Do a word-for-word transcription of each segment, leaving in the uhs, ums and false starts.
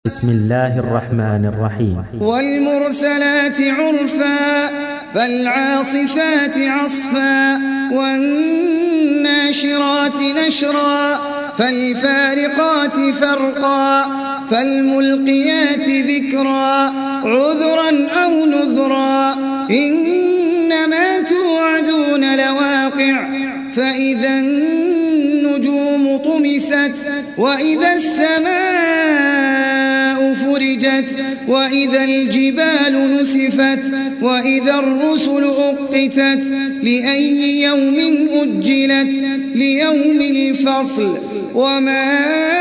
بسم الله الرحمن الرحيم. والمرسلات عرفا فالعاصفات عصفا والناشرات نشرا فالفارقات فرقا فالملقيات ذكرا عذرا أو نذرا إنما توعدون لواقع فإذا النجوم طمست وإذا السماء فرجت وإذا الجبال نسفت وإذا الرسل أقتت لأي يوم أجلت ليوم الفصل وما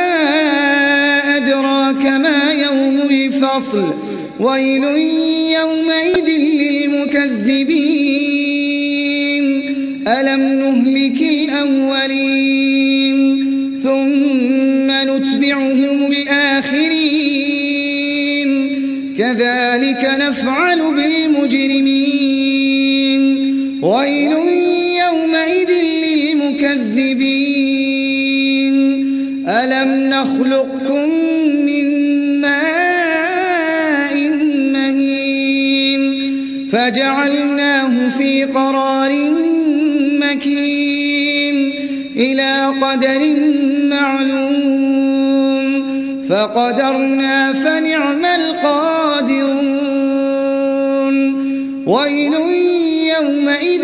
أدراك ما يوم الفصل ويل يومئذ للمكذبين ألم نهلك الأولين ثم نتبعهم الآخرين كذلك نفعل بالمجرمين ويل يومئذ للمكذبين ألم نخلقكم من ماء مهين فجعلناه في قرار مكين إلى قدر معلوم فقدرنا فنعم القادرون ويل يومئذ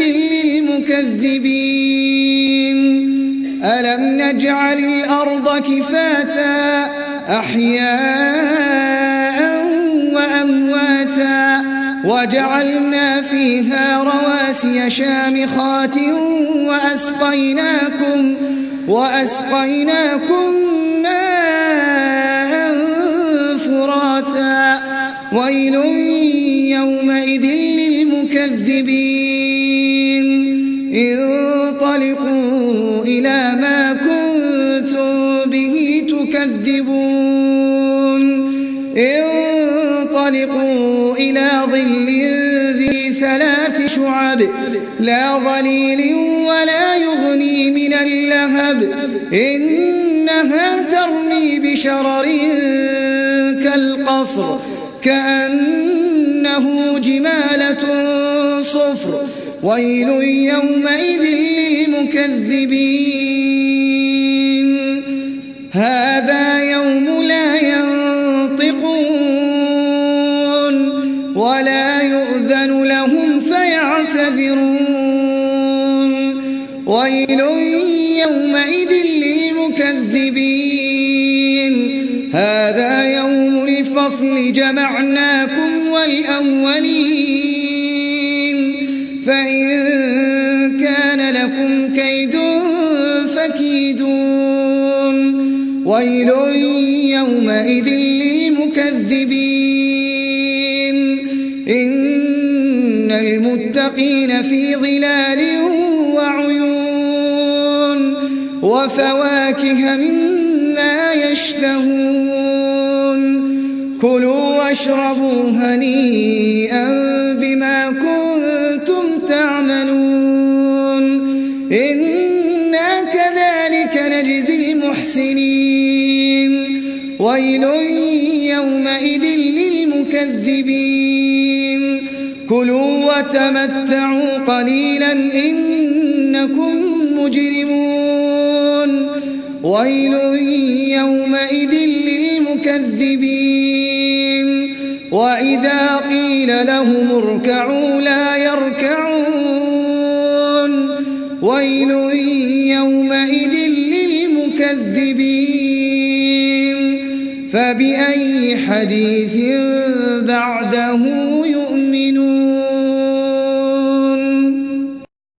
للمكذبين ألم نجعل الأرض كفاتا أحياء وأمواتا وجعلنا فيها رواسي شامخات وأسقيناكم وأسقيناكم ماء فراتا ويل يومئذ للمكذبين انطلقوا إلى ما كنتم به تكذبون انطلقوا إلى ظل ذي ثلاث شعب لا ظليل ولا يغني من اللهب إنها ترمي بشرر كالقصر كأنه جمالة صفر ويل يومئذ للمكذبين هذا يوم لا ينطقون ولا يؤذن لهم فيعتذرون ويل يومئذ للمكذبين هذا يوم الفصل جمعناكم والأولين فإن كان لكم كيد فكيدون ويل يومئذ للمكذبين إن المتقين في ظلال وعيون وفواكه مما يشتهون كلوا واشربوا هنيئا بما كنتم تعملون إنا كذلك نجزي المحسنين ويل يومئذ للمكذبين كلوا وتمتعوا قليلا إنكم مجرمون ويل يومئذ للمكذبين وإذا قيل لهم اركعوا لا يركعون ويل يومئذ للمكذبين فبأي حديث بعده